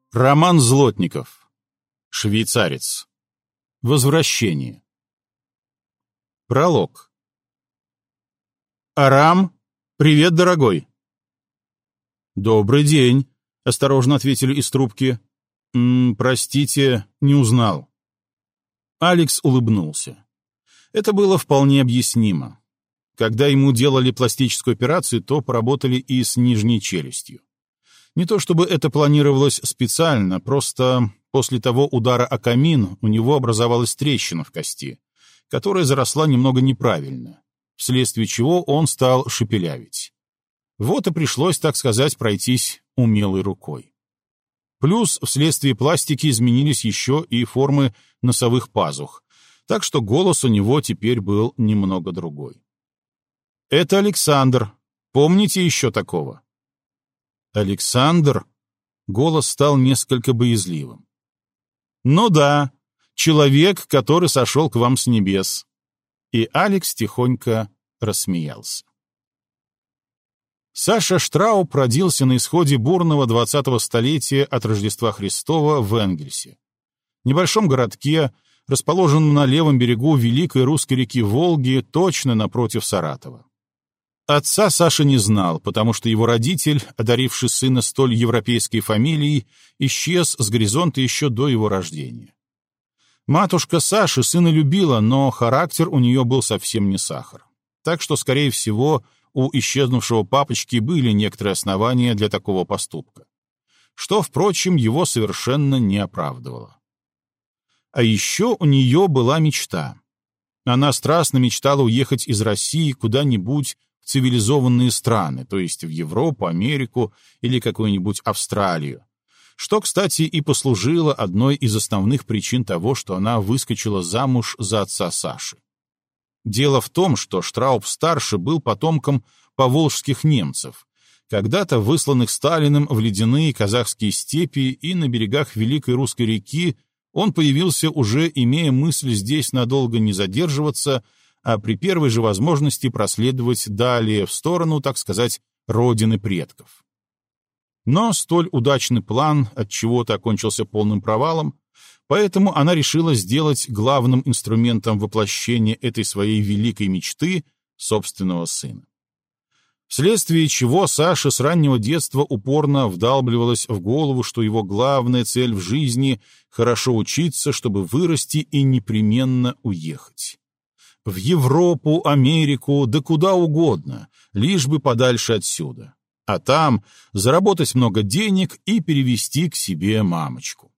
Роман Злотников. Швейцарец. Возвращение. Пролог. Арам, привет, дорогой. Добрый день, осторожно ответили из трубки. Простите, не узнал. Алекс улыбнулся. Это было вполне объяснимо. Когда ему делали пластическую операцию, то поработали и с нижней челюстью. Не то чтобы это планировалось специально, просто после того удара о камин у него образовалась трещина в кости, которая заросла немного неправильно, вследствие чего он стал шепелявить. Вот и пришлось, так сказать, пройтись умелой рукой. Плюс вследствие пластики изменились еще и формы носовых пазух, так что голос у него теперь был немного другой. «Это Александр. Помните еще такого?» «Александр?» Голос стал несколько боязливым. «Ну да, человек, который сошел к вам с небес». И Алекс тихонько рассмеялся. Саша Штрауб родился на исходе бурного 20-го столетия от Рождества Христова в Энгельсе, небольшом городке, расположенном на левом берегу великой русской реки Волги, точно напротив Саратова. Отца Саша не знал, потому что его родитель, одаривший сына столь европейской фамилией, исчез с горизонта еще до его рождения. Матушка Саши сына любила, но характер у нее был совсем не сахар. Так что, скорее всего, у исчезнувшего папочки были некоторые основания для такого поступка, что, впрочем, его совершенно не оправдывало. А еще у нее была мечта. Она страстно мечтала уехать из России куда-нибудь в цивилизованные страны, то есть в Европу, Америку или какую-нибудь Австралию, что, кстати, и послужило одной из основных причин того, что она выскочила замуж за отца Саши. Дело в том, что Штрауб-старший был потомком поволжских немцев, когда-то высланных Сталиным в ледяные казахские степи, и на берегах Великой Русской реки он появился уже, имея мысль здесь надолго не задерживаться, а при первой же возможности проследовать далее в сторону, так сказать, родины предков. Но столь удачный план отчего-то окончился полным провалом, поэтому она решила сделать главным инструментом воплощения этой своей великой мечты собственного сына. Вследствие чего Саше с раннего детства упорно вдалбливалось в голову, что его главная цель в жизни — хорошо учиться, чтобы вырасти и непременно уехать. В Европу, Америку, да куда угодно, лишь бы подальше отсюда. А там заработать много денег и перевести к себе мамочку.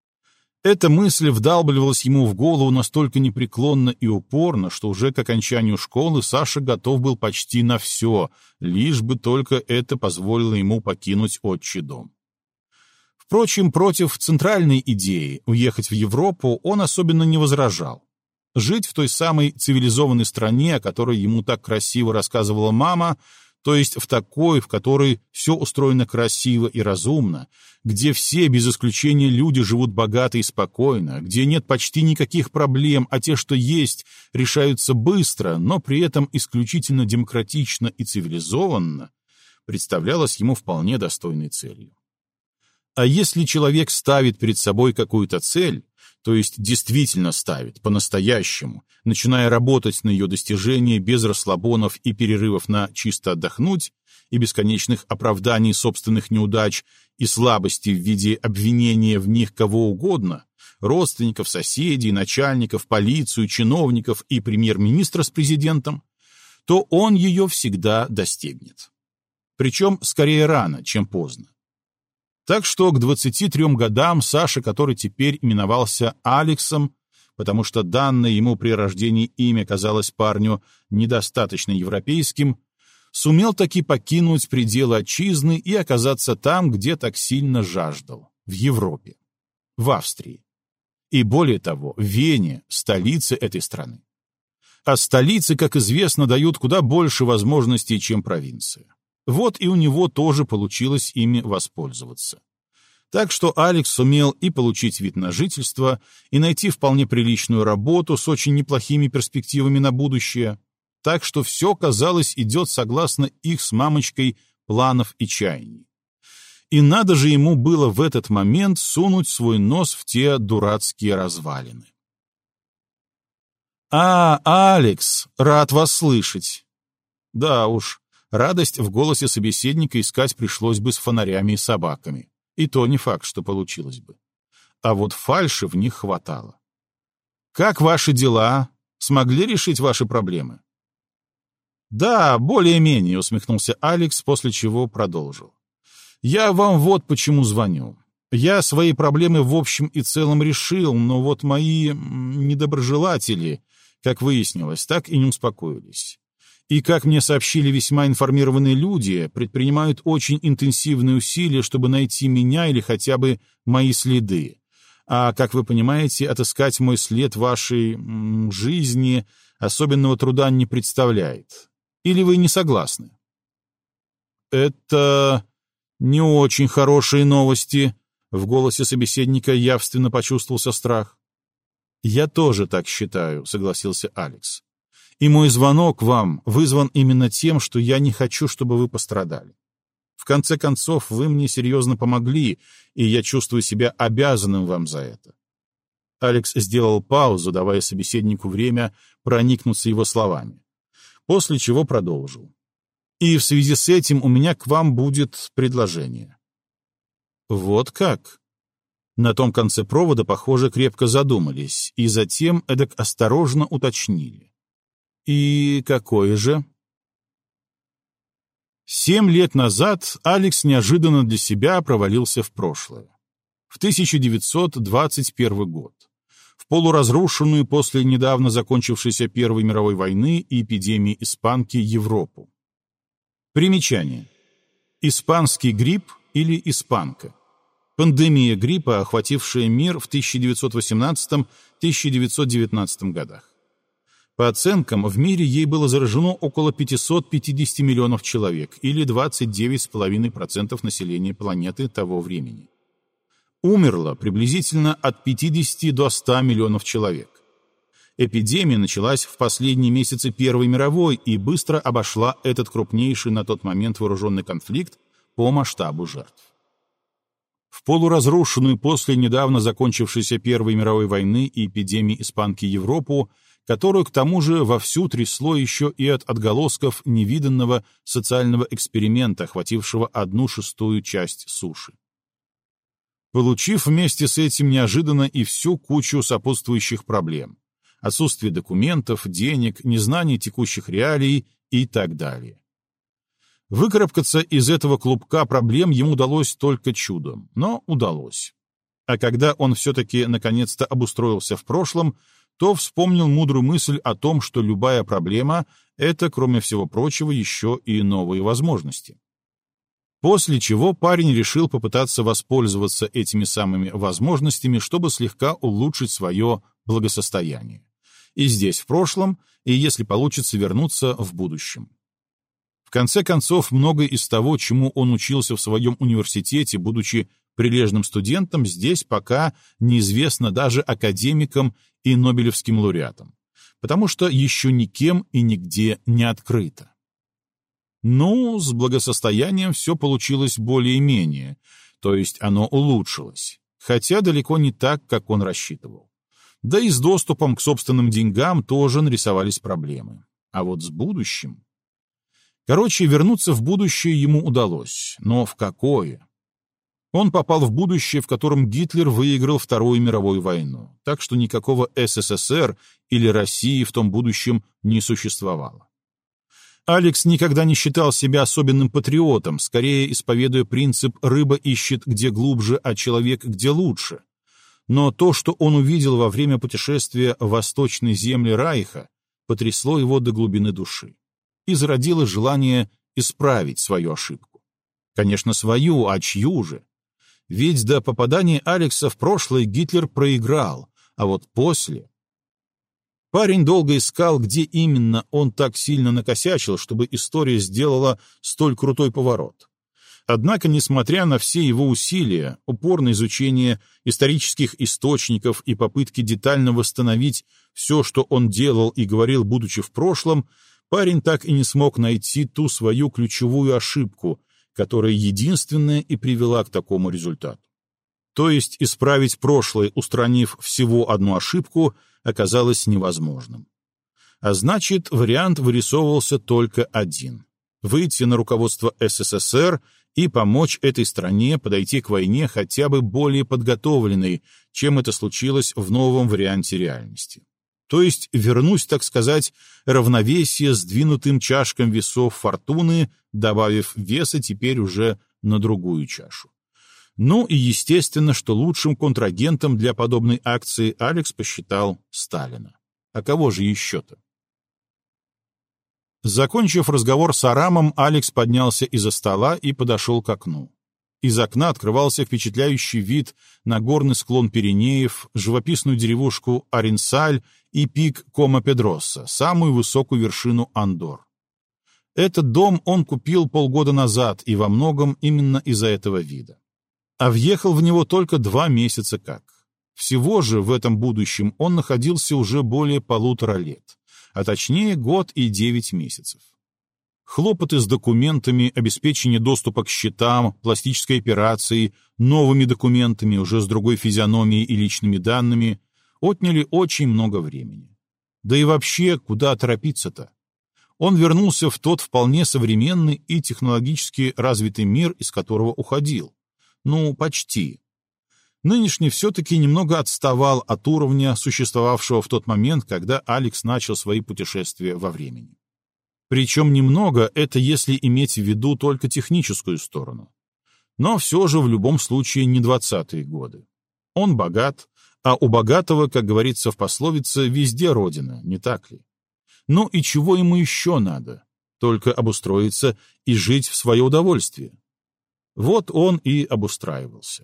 Эта мысль вдалбливалась ему в голову настолько непреклонно и упорно, что уже к окончанию школы Саша готов был почти на все, лишь бы только это позволило ему покинуть отчий дом. Впрочем, против центральной идеи уехать в Европу он особенно не возражал. Жить в той самой цивилизованной стране, о которой ему так красиво рассказывала мама, то есть в такой, в которой все устроено красиво и разумно, где все, без исключения, люди живут богато и спокойно, где нет почти никаких проблем, а те, что есть, решаются быстро, но при этом исключительно демократично и цивилизованно, представлялось ему вполне достойной целью. А если человек ставит перед собой какую-то цель, то есть действительно ставит, по-настоящему, начиная работать на ее достижение без расслабонов и перерывов на чисто отдохнуть и бесконечных оправданий собственных неудач и слабости в виде обвинения в них кого угодно, родственников, соседей, начальников, полицию, чиновников и премьер-министра с президентом, то он ее всегда достигнет. Причем скорее рано, чем поздно. Так что к 23 годам Саша, который теперь именовался Алексом, потому что данное ему при рождении имя казалось парню недостаточно европейским, сумел таки покинуть пределы отчизны и оказаться там, где так сильно жаждал, в Европе, в Австрии. И более того, в Вене, столице этой страны. А столицы, как известно, дают куда больше возможностей, чем провинция. Вот и у него тоже получилось ими воспользоваться. Так что Алекс сумел и получить вид на жительство, и найти вполне приличную работу с очень неплохими перспективами на будущее. Так что все, казалось, идет согласно их с мамочкой планов и чаяний. И надо же ему было в этот момент сунуть свой нос в те дурацкие развалины. Алекс, рад вас слышать!» Да уж, радость в голосе собеседника искать пришлось бы с фонарями и собаками. И то не факт, что получилось бы. А вот фальши в них хватало. «Как ваши дела? Смогли решить ваши проблемы?» «Да, более-менее», — усмехнулся Алекс, после чего продолжил. «Я вам вот почему звоню. Я свои проблемы в общем и целом решил, но вот мои недоброжелатели, как выяснилось, так и не успокоились. И, как мне сообщили весьма информированные люди, предпринимают очень интенсивные усилия, чтобы найти меня или хотя бы мои следы. А, как вы понимаете, отыскать мой след вашей жизни особенного труда не представляет. Или вы не согласны?» «Это не очень хорошие новости», — в голосе собеседника явственно почувствовался страх. «Я тоже так считаю», — согласился Алекс. «И мой звонок вам вызван именно тем, что я не хочу, чтобы вы пострадали. В конце концов, вы мне серьезно помогли, и я чувствую себя обязанным вам за это». Алекс сделал паузу, давая собеседнику время проникнуться его словами, после чего продолжил. «И в связи с этим у меня к вам будет предложение». «Вот как?» На том конце провода, похоже, крепко задумались, и затем эдак осторожно уточнили. «И какое же?» 7 лет назад Алекс неожиданно для себя провалился в прошлое. В 1921 год. В полуразрушенную после недавно закончившейся Первой мировой войны и эпидемии испанки Европу. Примечание. Испанский грипп или испанка. Пандемия гриппа, охватившая мир в 1918-1919 годах. По оценкам, в мире ей было заражено около 550 миллионов человек, или 29,5% населения планеты того времени. Умерло приблизительно от 50 до 100 миллионов человек. Эпидемия началась в последние месяцы Первой мировой и быстро обошла этот крупнейший на тот момент вооруженный конфликт по масштабу жертв. В полуразрушенную после недавно закончившейся Первой мировой войны и эпидемии испанки Европу, которую к тому же вовсю трясло еще и от отголосков невиданного социального эксперимента, охватившего 1/6 часть суши. Получив вместе с этим неожиданно и всю кучу сопутствующих проблем: отсутствие документов, денег, незнание текущих реалий и так далее. Выкарабкаться из этого клубка проблем ему удалось только чудом, но удалось. А когда он все-таки наконец-то обустроился в прошлом, то вспомнил мудрую мысль о том, что любая проблема — это, кроме всего прочего, еще и новые возможности. После чего парень решил попытаться воспользоваться этими самыми возможностями, чтобы слегка улучшить свое благосостояние. И здесь в прошлом, и, если получится, вернуться в будущем. В конце концов, многое из того, чему он учился в своем университете, будучи прилежным студентом, здесь пока неизвестно даже академикам и нобелевским лауреатам, потому что еще никем и нигде не открыто. Ну, с благосостоянием все получилось более-менее, то есть оно улучшилось, хотя далеко не так, как он рассчитывал. Да и с доступом к собственным деньгам тоже нарисовались проблемы. А вот с будущим... Короче, вернуться в будущее ему удалось, но в какое? Он попал в будущее, в котором Гитлер выиграл Вторую мировую войну, так что никакого СССР или России в том будущем не существовало. Алекс никогда не считал себя особенным патриотом, скорее исповедуя принцип «рыба ищет где глубже, а человек где лучше». Но то, что он увидел во время путешествия в восточные земли Райха, потрясло его до глубины души и зародило желание исправить свою ошибку. Конечно, свою, а чью же? Ведь до попадания Алекса в прошлое Гитлер проиграл, а вот после... Парень долго искал, где именно он так сильно накосячил, чтобы история сделала столь крутой поворот. Однако, несмотря на все его усилия, упорное изучение исторических источников и попытки детально восстановить все, что он делал и говорил, будучи в прошлом, парень так и не смог найти ту свою ключевую ошибку, которая единственная и привела к такому результату. То есть исправить прошлое, устранив всего одну ошибку, оказалось невозможным. А значит, вариант вырисовывался только один — выйти на руководство СССР и помочь этой стране подойти к войне хотя бы более подготовленной, чем это случилось в новом варианте реальности. То есть вернуть, так сказать, равновесие сдвинутым чашкам весов фортуны, добавив веса теперь уже на другую чашу. Ну и естественно, что лучшим контрагентом для подобной акции Алекс посчитал Сталина. А кого же еще-то? Закончив разговор с Арамом, Алекс поднялся из-за стола и подошел к окну. Из окна открывался впечатляющий вид на горный склон Пиренеев, живописную деревушку Аренсаль и пик Кома-Педросса, самую высокую вершину Андор. Этот дом он купил полгода назад, и во многом именно из-за этого вида. А въехал в него только 2 месяца как. Всего же в этом будущем он находился уже более 1,5 лет, а точнее 1 год и 9 месяцев. Хлопоты с документами, обеспечение доступа к счетам, пластической операцией, новыми документами, уже с другой физиономией и личными данными, отняли очень много времени. Да и вообще, куда торопиться-то? Он вернулся в тот вполне современный и технологически развитый мир, из которого уходил. Ну, почти. Нынешний все-таки немного отставал от уровня, существовавшего в тот момент, когда Алекс начал свои путешествия во времени. Причем немного — это если иметь в виду только техническую сторону. Но все же в любом случае не 20-е годы. Он богат, а у богатого, как говорится в пословице, везде родина, не так ли? Ну и чего ему еще надо? Только обустроиться и жить в свое удовольствие. Вот он и обустраивался.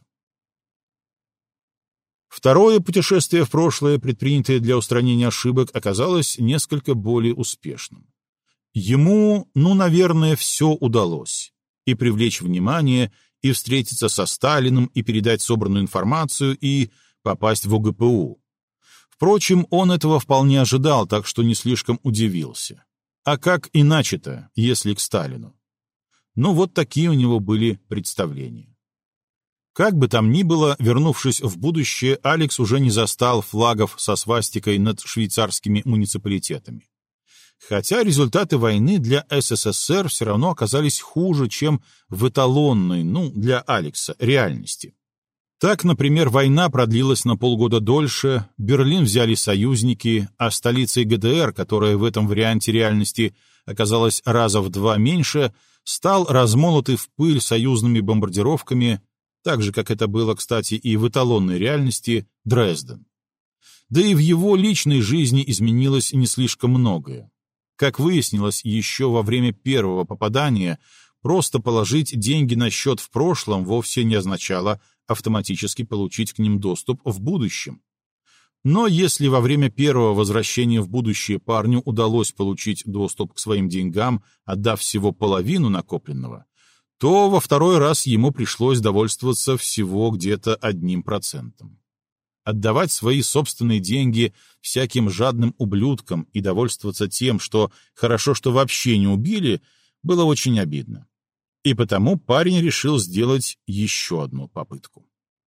Второе путешествие в прошлое, предпринятое для устранения ошибок, оказалось несколько более успешным. Ему, наверное, все удалось. И привлечь внимание, и встретиться со Сталиным, и передать собранную информацию, и попасть в ОГПУ. Впрочем, он этого вполне ожидал, так что не слишком удивился. А как иначе-то, если к Сталину? Вот такие у него были представления. Как бы там ни было, вернувшись в будущее, Алекс уже не застал флагов со свастикой над швейцарскими муниципалитетами. Хотя результаты войны для СССР все равно оказались хуже, чем в эталонной, для Алекса, реальности. Так, например, война продлилась на полгода дольше, Берлин взяли союзники, а столицей ГДР, которая в этом варианте реальности оказалась раза в 2 меньше, стал размолотый в пыль союзными бомбардировками, так же, как это было, кстати, и в эталонной реальности, Дрезден. Да и в его личной жизни изменилось не слишком многое. Как выяснилось еще во время первого попадания, просто положить деньги на счет в прошлом вовсе не означало автоматически получить к ним доступ в будущем. Но если во время первого возвращения в будущее парню удалось получить доступ к своим деньгам, отдав всего половину накопленного, то во второй раз ему пришлось довольствоваться всего где-то 1%. Отдавать свои собственные деньги всяким жадным ублюдкам и довольствоваться тем, что хорошо, что вообще не убили, было очень обидно. И потому парень решил сделать еще одну попытку.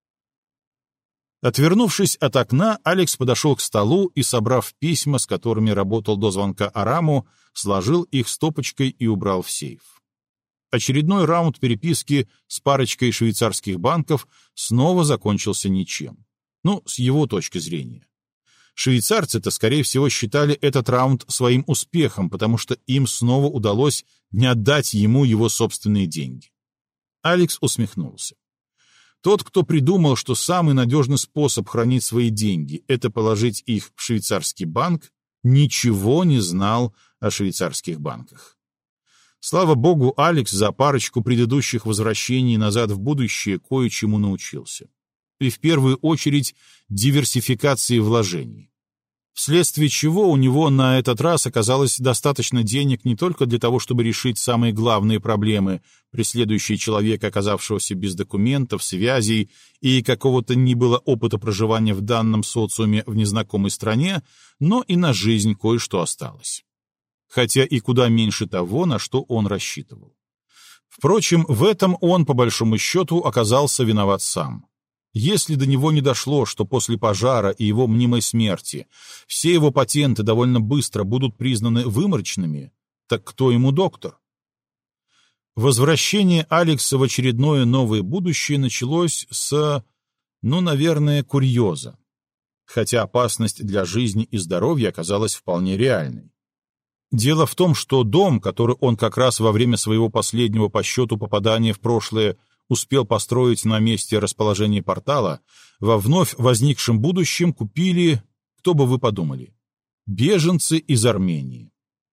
Отвернувшись от окна, Алекс подошел к столу и, собрав письма, с которыми работал до звонка Араму, сложил их стопочкой и убрал в сейф. Очередной раунд переписки с парочкой швейцарских банков снова закончился ничем. С его точки зрения. Швейцарцы-то, скорее всего, считали этот раунд своим успехом, потому что им снова удалось не отдать ему его собственные деньги. Алекс усмехнулся. Тот, кто придумал, что самый надежный способ хранить свои деньги — это положить их в швейцарский банк, ничего не знал о швейцарских банках. Слава богу, Алекс за парочку предыдущих возвращений назад в будущее кое-чему научился. И в первую очередь диверсификации вложений. Вследствие чего у него на этот раз оказалось достаточно денег не только для того, чтобы решить самые главные проблемы, преследующие человека, оказавшегося без документов, связей и какого-то ни было опыта проживания в данном социуме в незнакомой стране, но и на жизнь кое-что осталось. Хотя и куда меньше того, на что он рассчитывал. Впрочем, в этом он, по большому счету, оказался виноват сам. Если до него не дошло, что после пожара и его мнимой смерти все его патенты довольно быстро будут признаны выморочными, так кто ему доктор? Возвращение Алекса в очередное новое будущее началось с, наверное, курьеза, хотя опасность для жизни и здоровья оказалась вполне реальной. Дело в том, что дом, который он как раз во время своего последнего по счету попадания в прошлое успел построить на месте расположения портала, во вновь возникшем будущем купили, кто бы вы подумали, беженцы из Армении.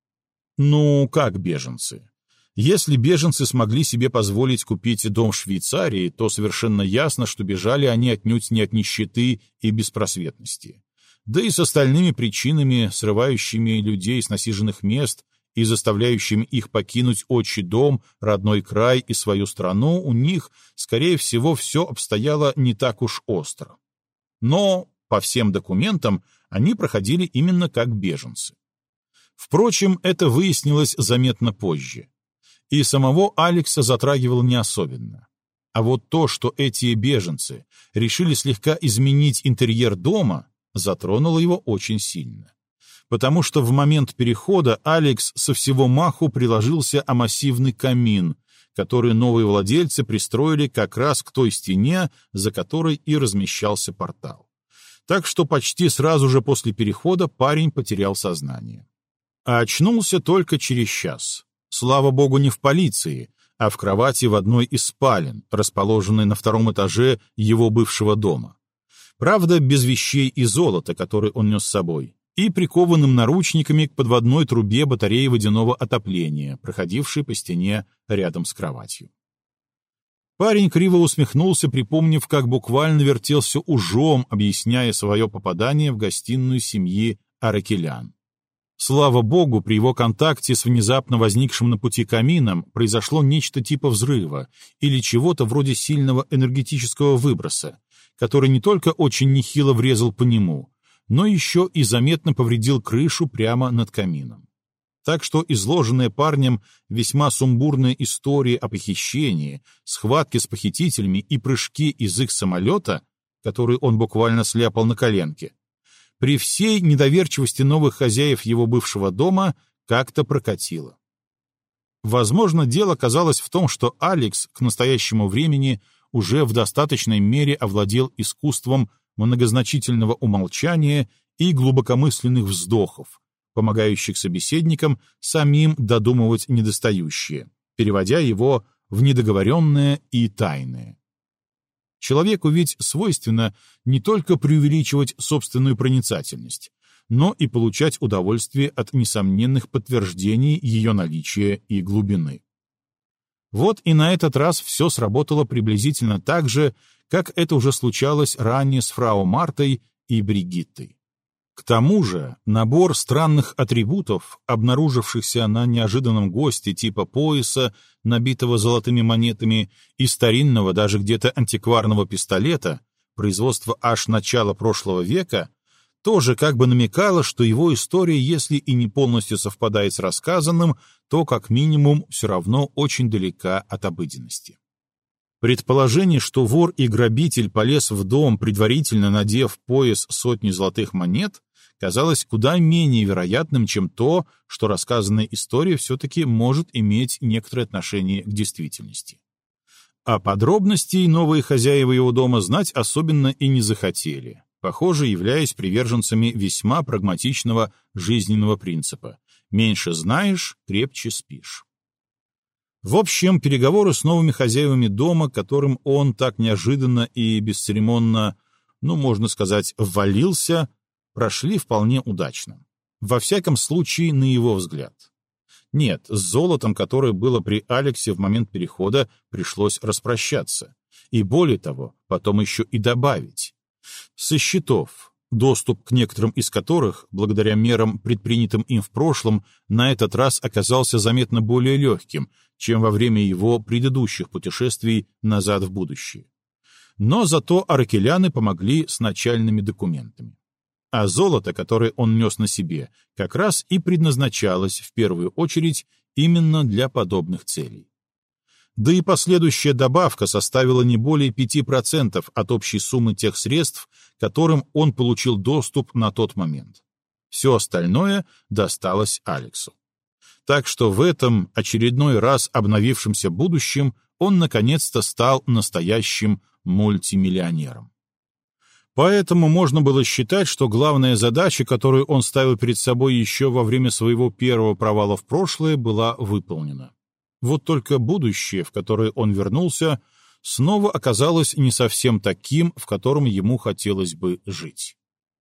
Ну, как беженцы? Если беженцы смогли себе позволить купить дом в Швейцарии, то совершенно ясно, что бежали они отнюдь не от нищеты и беспросветности. Да и с остальными причинами, срывающими людей с насиженных мест и заставляющими их покинуть отчий дом, родной край и свою страну, у них, скорее всего, все обстояло не так уж остро. Но, по всем документам, они проходили именно как беженцы. Впрочем, это выяснилось заметно позже. И самого Алекса затрагивало не особенно. А вот то, что эти беженцы решили слегка изменить интерьер дома, затронуло его очень сильно. Потому что в момент перехода Алекс со всего маху приложился о массивный камин, который новые владельцы пристроили как раз к той стене, за которой и размещался портал. Так что почти сразу же после перехода парень потерял сознание. А очнулся только через час. Слава богу, не в полиции, а в кровати в одной из спален, расположенной на втором этаже его бывшего дома. Правда, без вещей и золота, которые он нес с собой, и прикованным наручниками к подводной трубе батареи водяного отопления, проходившей по стене рядом с кроватью. Парень криво усмехнулся, припомнив, как буквально вертелся ужом, объясняя свое попадание в гостиную семьи Аракелян. Слава богу, при его контакте с внезапно возникшим на пути камином произошло нечто типа взрыва или чего-то вроде сильного энергетического выброса, который не только очень нехило врезал по нему, но еще и заметно повредил крышу прямо над камином. Так что изложенная парнем весьма сумбурная история о похищении, схватке с похитителями и прыжке из их самолета, который он буквально сляпал на коленке, при всей недоверчивости новых хозяев его бывшего дома как-то прокатило. Возможно, дело казалось в том, что Алекс к настоящему времени уже в достаточной мере овладел искусством многозначительного умолчания и глубокомысленных вздохов, помогающих собеседникам самим додумывать недостающее, переводя его в недоговоренное и тайное. Человеку ведь свойственно не только преувеличивать собственную проницательность, но и получать удовольствие от несомненных подтверждений ее наличия и глубины. Вот и на этот раз все сработало приблизительно так же, как это уже случалось ранее с фрау Мартой и Бригиттой. К тому же набор странных атрибутов, обнаружившихся на неожиданном госте типа пояса, набитого золотыми монетами, и старинного, даже где-то антикварного пистолета, производства аж начала прошлого века, тоже как бы намекало, что его история, если и не полностью совпадает с рассказанным, то как минимум все равно очень далека от обыденности. Предположение, что вор и грабитель полез в дом, предварительно надев пояс сотни золотых монет, казалось куда менее вероятным, чем то, что рассказанная история все-таки может иметь некоторое отношение к действительности. А подробностей новые хозяева его дома знать особенно и не захотели, похоже, являясь приверженцами весьма прагматичного жизненного принципа «меньше знаешь, крепче спишь». В общем, переговоры с новыми хозяевами дома, которым он так неожиданно и бесцеремонно, можно сказать, ввалился, прошли вполне удачно. Во всяком случае, на его взгляд. Нет, с золотом, которое было при Алексе в момент перехода, пришлось распрощаться. И более того, потом еще и добавить. Со счетов, доступ к некоторым из которых, благодаря мерам, предпринятым им в прошлом, на этот раз оказался заметно более легким, чем во время его предыдущих путешествий назад в будущее. Но зато аракеляны помогли с начальными документами. А золото, которое он нес на себе, как раз и предназначалось в первую очередь именно для подобных целей. Да и последующая добавка составила не более 5% от общей суммы тех средств, к которым он получил доступ на тот момент. Все остальное досталось Алексу. Так что в этом очередной раз обновившемся будущем он наконец-то стал настоящим мультимиллионером. Поэтому можно было считать, что главная задача, которую он ставил перед собой еще во время своего первого провала в прошлое, была выполнена. Вот только будущее, в которое он вернулся, снова оказалось не совсем таким, в котором ему хотелось бы жить.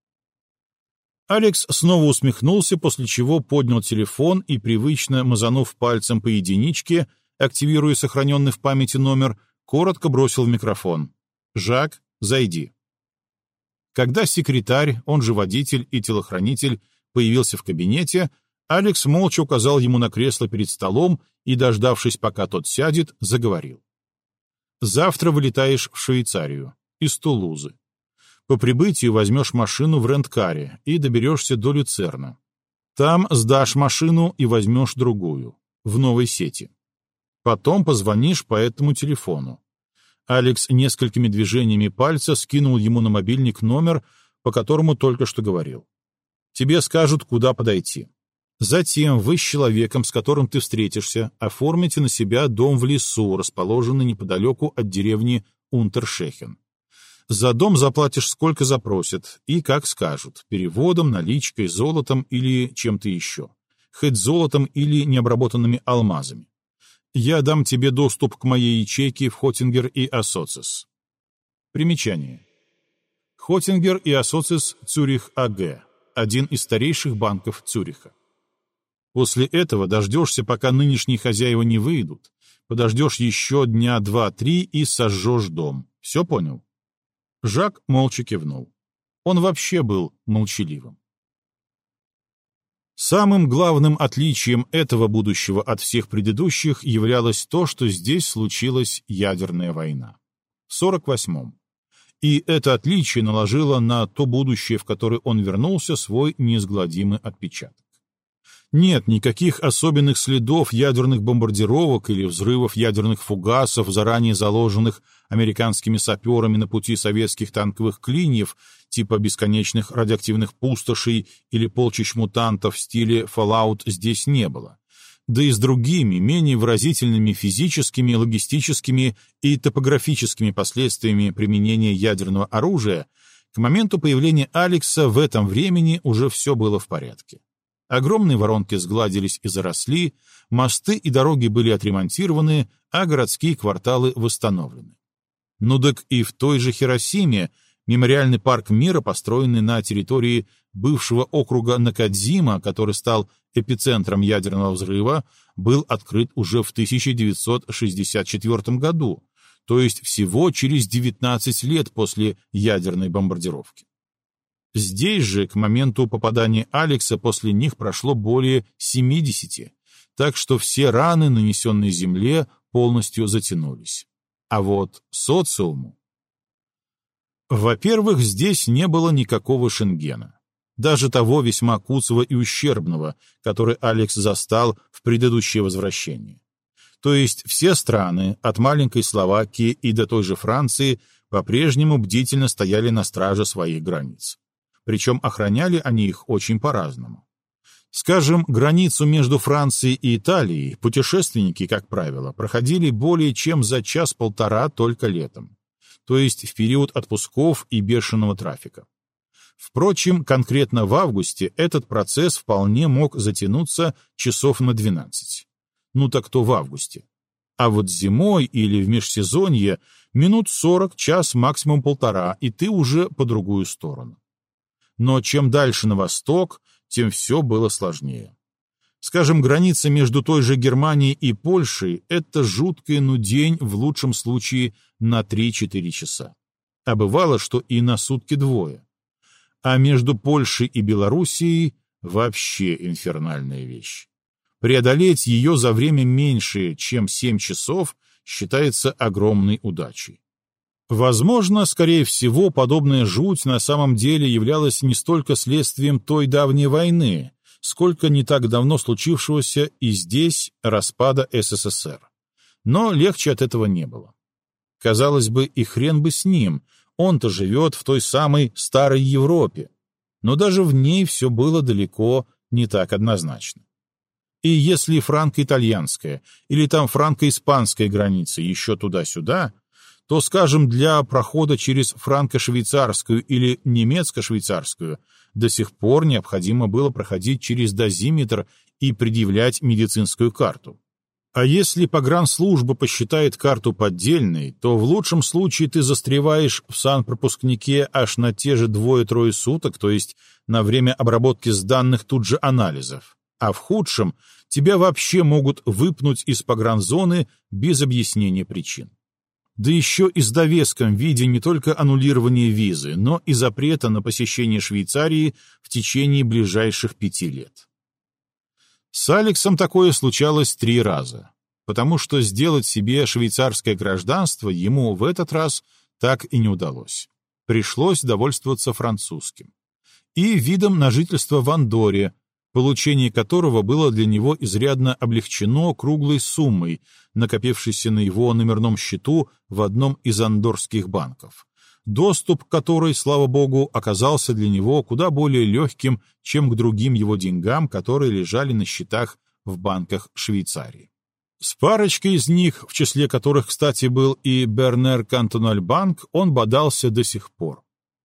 Алекс снова усмехнулся, после чего поднял телефон и, привычно мазанув пальцем по единичке, активируя сохраненный в памяти номер, коротко бросил в микрофон: «Жак, зайди». Когда секретарь, он же водитель и телохранитель, появился в кабинете, Алекс молча указал ему на кресло перед столом и, дождавшись, пока тот сядет, заговорил. «Завтра вылетаешь в Швейцарию, из Тулузы. По прибытию возьмешь машину в рент-каре и доберешься до Люцерна. Там сдашь машину и возьмешь другую, в новой сети. Потом позвонишь по этому телефону». Алекс несколькими движениями пальца скинул ему на мобильник номер, по которому только что говорил. «Тебе скажут, куда подойти. Затем вы с человеком, с которым ты встретишься, оформите на себя дом в лесу, расположенный неподалеку от деревни Унтершехен. За дом заплатишь сколько запросят и как скажут, переводом, наличкой, золотом или чем-то еще. Хоть золотом или необработанными алмазами. Я дам тебе доступ к моей ячейке в Хотингер и Ассоциес». Примечание. Хотингер и Ассоциес Цюрих АГ, один из старейших банков Цюриха. После этого дождешься, пока нынешние хозяева не выйдут, подождешь еще дня 2-3 и сожжешь дом. Все понял? Жак молча кивнул. Он вообще был молчаливым. Самым главным отличием этого будущего от всех предыдущих являлось то, что здесь случилась ядерная война. В 48-м. И это отличие наложило на то будущее, в которое он вернулся, свой неизгладимый отпечаток. Нет никаких особенных следов ядерных бомбардировок или взрывов ядерных фугасов, заранее заложенных американскими саперами на пути советских танковых клиньев, типа бесконечных радиоактивных пустошей или полчищ мутантов в стиле Fallout здесь не было. Да и с другими, менее выразительными физическими, логистическими и топографическими последствиями применения ядерного оружия, к моменту появления Алекса в этом времени уже все было в порядке. Огромные воронки сгладились и заросли, мосты и дороги были отремонтированы, а городские кварталы восстановлены. Ну так и в той же Хиросиме мемориальный парк мира, построенный на территории бывшего округа Накадзима, который стал эпицентром ядерного взрыва, был открыт уже в 1964 году, то есть всего через 19 лет после ядерной бомбардировки. Здесь же, к моменту попадания Алекса, после них прошло более 70, так что все раны, нанесенные Земле, полностью затянулись. А вот социуму... Во-первых, здесь не было никакого Шенгена, даже того весьма куцого и ущербного, который Алекс застал в предыдущее возвращение. То есть все страны, от маленькой Словакии и до той же Франции, по-прежнему бдительно стояли на страже своих границ. Причем охраняли они их очень по-разному. Скажем, границу между Францией и Италией путешественники, как правило, проходили более чем за час-полтора только летом, то есть в период отпусков и бешеного трафика. Впрочем, конкретно в августе этот процесс вполне мог затянуться часов на 12. Ну так то в августе. А вот зимой или в межсезонье минут 40, час, максимум полтора, и ты уже по другую сторону. Но чем дальше на восток, тем все было сложнее. Скажем, граница между той же Германией и Польшей — это жуткая день, в лучшем случае, на 3-4 часа. А бывало, что и на сутки двое. А между Польшей и Белоруссией вообще инфернальная вещь. Преодолеть ее за время меньше, чем 7 часов, считается огромной удачей. Возможно, скорее всего, подобная жуть на самом деле являлась не столько следствием той давней войны, сколько не так давно случившегося и здесь распада СССР. Но легче от этого не было. Казалось бы, и хрен бы с ним, он-то живет в той самой старой Европе. Но даже в ней все было далеко не так однозначно. И если франко-итальянская или там франко-испанская граница еще туда-сюда, то, скажем, для прохода через франко-швейцарскую или немецко-швейцарскую до сих пор необходимо было проходить через дозиметр и предъявлять медицинскую карту. А если погранслужба посчитает карту поддельной, то в лучшем случае ты застреваешь в санпропускнике аж на те же 2-3 суток, то есть на время обработки сданных тут же анализов. А в худшем тебя вообще могут выпнуть из погранзоны без объяснения причин. Да еще и с довеском в виде не только аннулирования визы, но и запрета на посещение Швейцарии в течение ближайших 5 лет. С Алексом такое случалось 3 раза, потому что сделать себе швейцарское гражданство ему в этот раз так и не удалось. Пришлось довольствоваться французским. И видом на жительство в Андорре, получение которого было для него изрядно облегчено круглой суммой, накопившейся на его номерном счету в одном из андоррских банков, доступ к которой, слава богу, оказался для него куда более легким, чем к другим его деньгам, которые лежали на счетах в банках Швейцарии. С парочкой из них, в числе которых, кстати, был и Бернер Кантональбанк, он бодался до сих пор.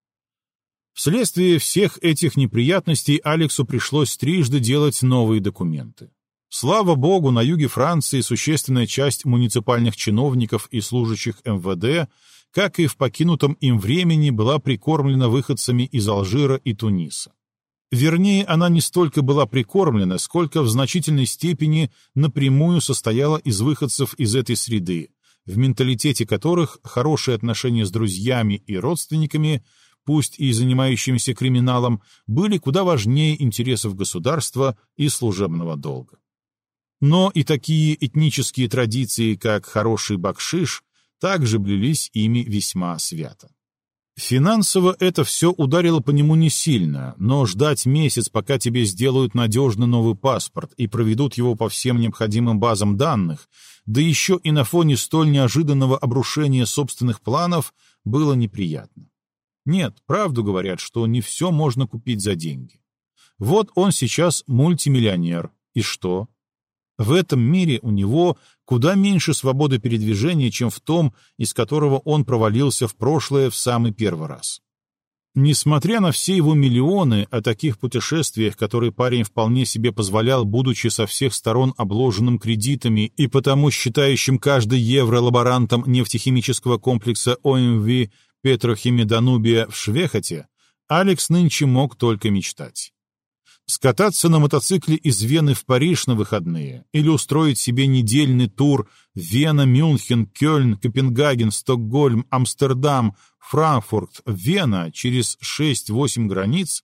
Вследствие всех этих неприятностей Алексу пришлось трижды делать новые документы. Слава богу, на юге Франции существенная часть муниципальных чиновников и служащих МВД, как и в покинутом им времени, была прикормлена выходцами из Алжира и Туниса. Вернее, она не столько была прикормлена, сколько в значительной степени напрямую состояла из выходцев из этой среды, в менталитете которых хорошие отношения с друзьями и родственниками, пусть и занимающимися криминалом, были куда важнее интересов государства и служебного долга. Но и такие этнические традиции, как хороший бакшиш, также блюлись ими весьма свято. Финансово это все ударило по нему не сильно, но ждать месяц, пока тебе сделают надежный новый паспорт и проведут его по всем необходимым базам данных, да еще и на фоне столь неожиданного обрушения собственных планов, было неприятно. Нет, правду говорят, что не все можно купить за деньги. Вот он сейчас мультимиллионер, и что? В этом мире у него куда меньше свободы передвижения, чем в том, из которого он провалился в прошлое в самый первый раз. Несмотря на все его миллионы о таких путешествиях, которые парень вполне себе позволял, будучи со всех сторон обложенным кредитами и потому считающим каждый евро лаборантом нефтехимического комплекса ОМВ Петрохимия-Данубия в Швехоте, Алекс нынче мог только мечтать. Скататься на мотоцикле из Вены в Париж на выходные или устроить себе недельный тур Вена, Мюнхен, Кёльн, Копенгаген, Стокгольм, Амстердам, Франкфурт, Вена через 6-8 границ,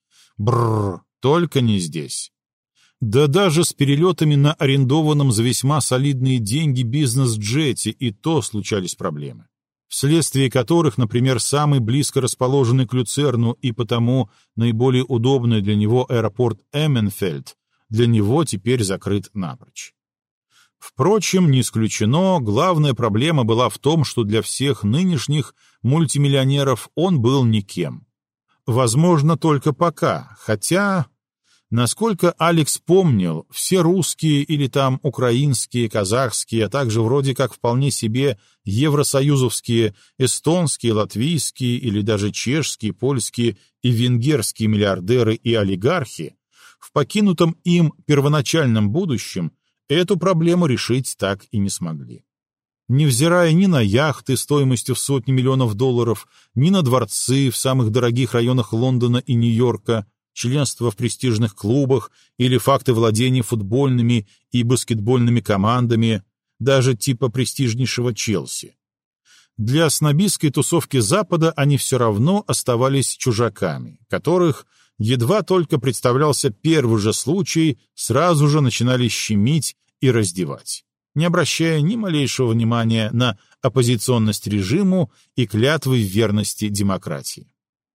только не здесь. Да даже с перелетами на арендованном за весьма солидные деньги бизнес-джете и то случались проблемы, вследствие которых, например, самый близко расположенный к Люцерну и потому наиболее удобный для него аэропорт Эмменфельд для него теперь закрыт напрочь. Впрочем, не исключено, главная проблема была в том, что для всех нынешних мультимиллионеров он был никем. Возможно, только пока, хотя... Насколько Алекс помнил, все русские или там украинские, казахские, а также вроде как вполне себе евросоюзовские, эстонские, латвийские или даже чешские, польские и венгерские миллиардеры и олигархи в покинутом им первоначальном будущем эту проблему решить так и не смогли. Невзирая ни на яхты стоимостью в сотни миллионов долларов, ни на дворцы в самых дорогих районах Лондона и Нью-Йорка, членство в престижных клубах или факты владения футбольными и баскетбольными командами, даже типа престижнейшего Челси. Для снобистской тусовки Запада они все равно оставались чужаками, которых, едва только представлялся первый же случай, сразу же начинали щемить и раздевать, не обращая ни малейшего внимания на оппозиционность режиму и клятвы верности демократии.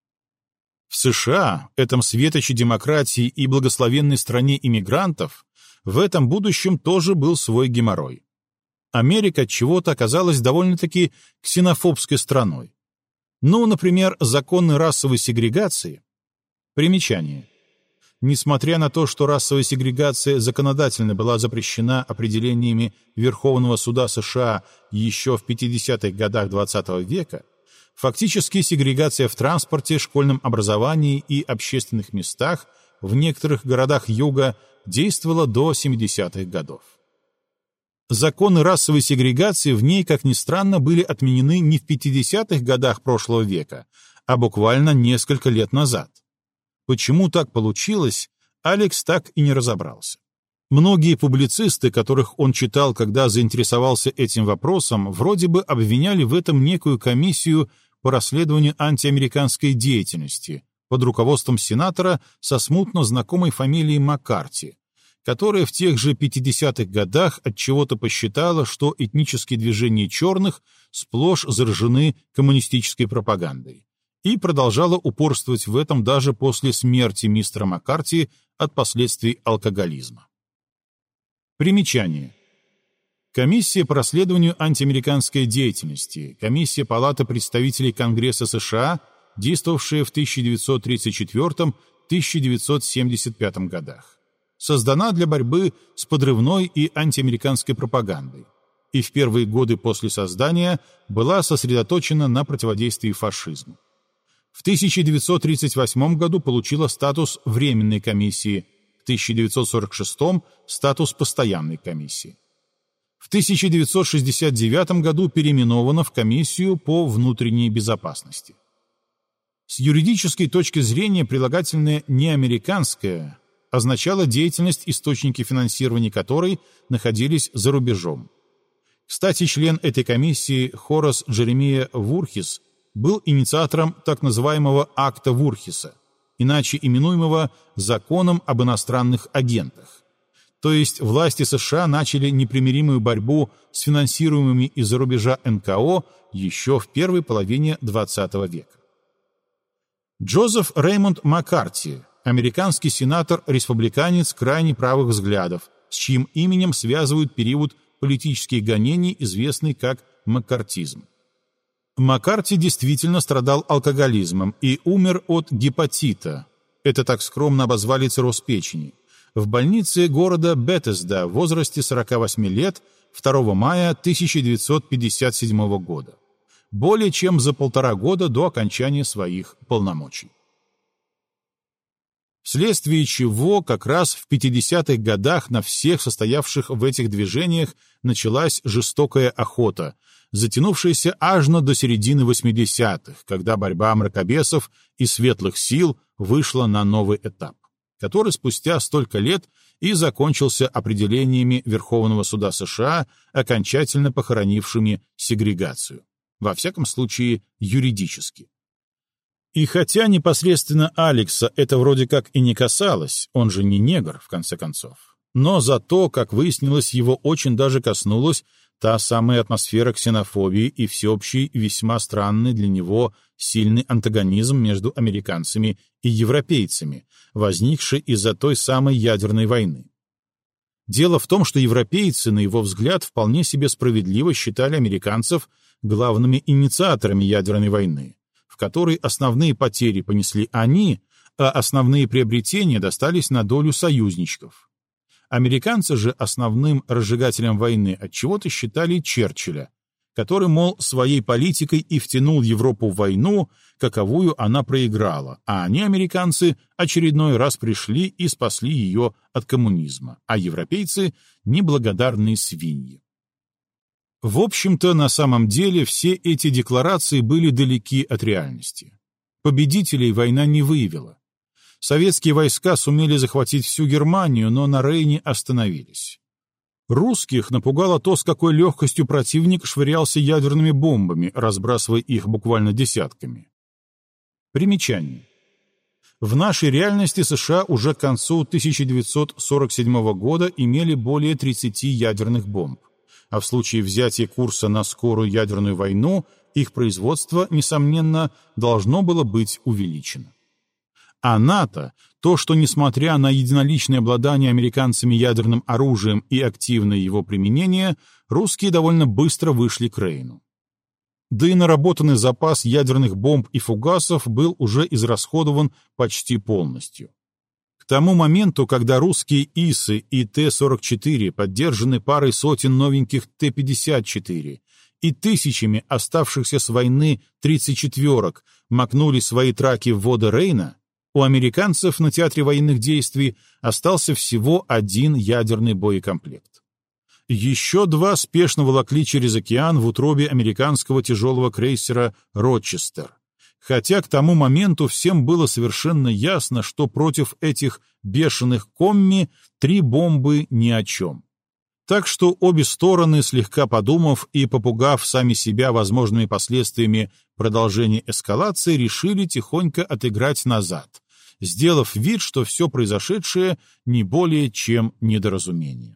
В США, этом светоче демократии и благословенной стране иммигрантов, в этом будущем тоже был свой геморрой. Америка отчего-то оказалась довольно-таки ксенофобской страной. Ну, например, законы расовой сегрегации. Примечание. Несмотря на то, что расовая сегрегация законодательно была запрещена определениями Верховного суда США еще в 50-х годах XX века, фактически сегрегация в транспорте, школьном образовании и общественных местах в некоторых городах Юга действовала до 70-х годов. Законы расовой сегрегации в ней, как ни странно, были отменены не в 50-х годах прошлого века, а буквально несколько лет назад. Почему так получилось, Алекс так и не разобрался. Многие публицисты, которых он читал, когда заинтересовался этим вопросом, вроде бы обвиняли в этом некую комиссию по расследованию антиамериканской деятельности под руководством сенатора со смутно знакомой фамилией Маккарти, которая в тех же 50-х годах отчего-то посчитала, что этнические движения черных сплошь заражены коммунистической пропагандой, и продолжала упорствовать в этом даже после смерти мистера Маккарти от последствий алкоголизма. Примечание. Комиссия по расследованию антиамериканской деятельности, Комиссия Палаты представителей Конгресса США, действовавшая в 1934-1975 годах. Создана для борьбы с подрывной и антиамериканской пропагандой, и в первые годы после создания была сосредоточена на противодействии фашизму. В 1938 году получила статус Временной комиссии, в 1946 — статус Постоянной комиссии. В 1969 году переименована в Комиссию по внутренней безопасности. С юридической точки зрения прилагательное «неамериканское» означало деятельность, источники финансирования которой находились за рубежом. Кстати, член этой комиссии Хорас Джеремия Вурхис был инициатором так называемого акта Вурхиса, иначе именуемого «Законом об иностранных агентах». То есть власти США начали непримиримую борьбу с финансируемыми из-за рубежа НКО еще в первой половине XX века. Джозеф Реймонд Маккарти, американский сенатор-республиканец крайне правых взглядов, с чьим именем связывают период политических гонений, известный как маккартизм. Маккарти действительно страдал алкоголизмом и умер от гепатита, это так скромно обозвали цирроз печени, в больнице города Бетесда в возрасте 48 лет 2 мая 1957 года, более чем за 1,5 года до окончания своих полномочий. Вследствие чего как раз в 50-х годах на всех состоявших в этих движениях началась жестокая охота, затянувшаяся аж до середины 80-х, когда борьба мракобесов и светлых сил вышла на новый этап, который спустя столько лет и закончился определениями Верховного суда США, окончательно похоронившими сегрегацию, во всяком случае юридически. И хотя непосредственно Алекса это вроде как и не касалось, он же не негр, в конце концов, но зато, как выяснилось, его очень даже коснулась та самая атмосфера ксенофобии и всеобщий, весьма странный для него сильный антагонизм между американцами и европейцами, возникший из-за той самой ядерной войны. Дело в том, что европейцы, на его взгляд, вполне себе справедливо считали американцев главными инициаторами ядерной войны, в которой основные потери понесли они, а основные приобретения достались на долю союзничков. Американцы же основным разжигателем войны отчего-то считали Черчилля, который, мол, своей политикой и втянул Европу в войну, каковую она проиграла, а они, американцы, очередной раз пришли и спасли ее от коммунизма, а европейцы — неблагодарные свиньи. В общем-то, на самом деле, все эти декларации были далеки от реальности. Победителей война не выявила. Советские войска сумели захватить всю Германию, но на Рейне остановились. Русских напугало то, с какой легкостью противник швырялся ядерными бомбами, разбрасывая их буквально десятками. Примечание. В нашей реальности США уже к концу 1947 года имели более 30 ядерных бомб, а в случае взятия курса на скорую ядерную войну их производство, несомненно, должно было быть увеличено. А НАТО, то, что, несмотря на единоличное обладание американцами ядерным оружием и активное его применение, русские довольно быстро вышли к Рейну. Да и наработанный запас ядерных бомб и фугасов был уже израсходован почти полностью. К тому моменту, когда русские ИСы и Т-44, поддержаны парой сотен новеньких Т-54 и тысячами оставшихся с войны 34-ок, макнули свои траки в воды Рейна, у американцев на театре военных действий остался всего один ядерный боекомплект. Еще два спешно волокли через океан в утробе американского тяжелого крейсера «Рочестер». Хотя к тому моменту всем было совершенно ясно, что против этих бешеных комми 3 бомбы ни о чем. Так что обе стороны, слегка подумав и попугав сами себя возможными последствиями продолжения эскалации, решили тихонько отыграть назад, сделав вид, что все произошедшее не более чем недоразумение.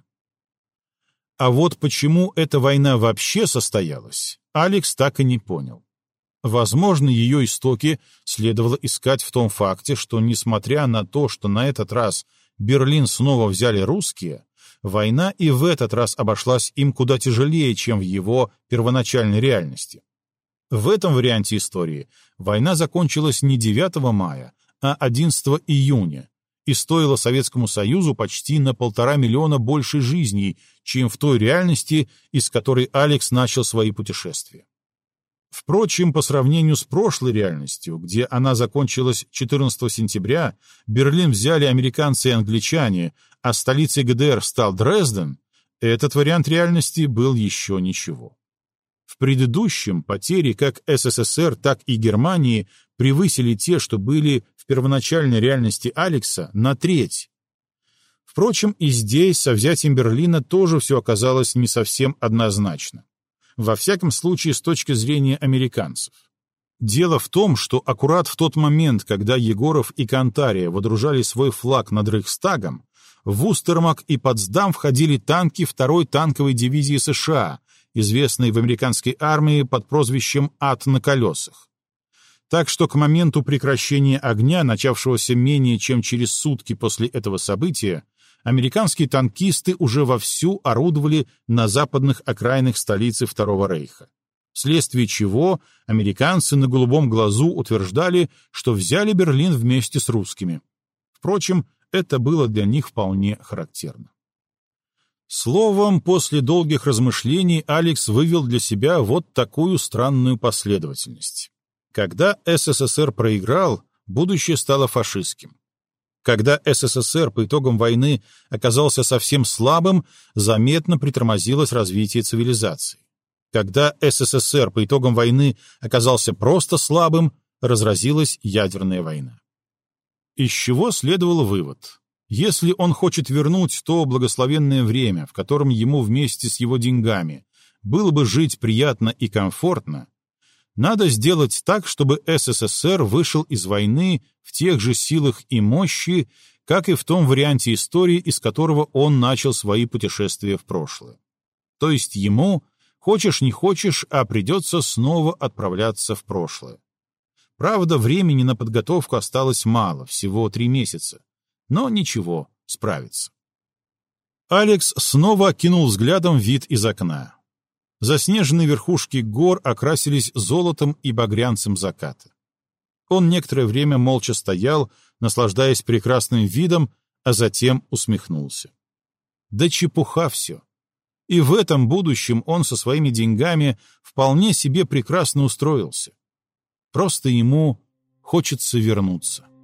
А вот почему эта война вообще состоялась, Алекс так и не понял. Возможно, ее истоки следовало искать в том факте, что, несмотря на то, что на этот раз Берлин снова взяли русские, война и в этот раз обошлась им куда тяжелее, чем в его первоначальной реальности. В этом варианте истории война закончилась не 9 мая, а 11 июня, и стоила Советскому Союзу почти на 1,5 миллиона больше жизней, чем в той реальности, из которой Алекс начал свои путешествия. Впрочем, по сравнению с прошлой реальностью, где она закончилась 14 сентября, Берлин взяли американцы и англичане, а столицей ГДР стал Дрезден, этот вариант реальности был еще ничего. В предыдущем потери как СССР, так и Германии превысили те, что были в первоначальной реальности Алекса, на треть. Впрочем, и здесь со взятием Берлина тоже все оказалось не совсем однозначно. Во всяком случае, с точки зрения американцев. Дело в том, что аккурат в тот момент, когда Егоров и Кантария водружали свой флаг над Рейхстагом, в Устермак и Потсдам входили танки 2-й танковой дивизии США, известной в американской армии под прозвищем «Ад на колесах». Так что к моменту прекращения огня, начавшегося менее чем через сутки после этого события, американские танкисты уже вовсю орудовали на западных окраинах столицы Второго Рейха, вследствие чего американцы на голубом глазу утверждали, что взяли Берлин вместе с русскими. Впрочем, это было для них вполне характерно. Словом, после долгих размышлений Алекс вывел для себя вот такую странную последовательность. Когда СССР проиграл, будущее стало фашистским. Когда СССР по итогам войны оказался совсем слабым, заметно притормозилось развитие цивилизации. Когда СССР по итогам войны оказался просто слабым, разразилась ядерная война. Из чего следовал вывод. Если он хочет вернуть то благословенное время, в котором ему вместе с его деньгами было бы жить приятно и комфортно, надо сделать так, чтобы СССР вышел из войны в тех же силах и мощи, как и в том варианте истории, из которого он начал свои путешествия в прошлое. То есть ему, хочешь не хочешь, а придется снова отправляться в прошлое. Правда, времени на подготовку осталось мало, всего 3 месяца. Но ничего, справится. Алекс снова окинул взглядом вид из окна. Заснеженные верхушки гор окрасились золотом и багрянцем заката. Он некоторое время молча стоял, наслаждаясь прекрасным видом, а затем усмехнулся. Да чепуха все. И в этом будущем он со своими деньгами вполне себе прекрасно устроился. Просто ему хочется вернуться.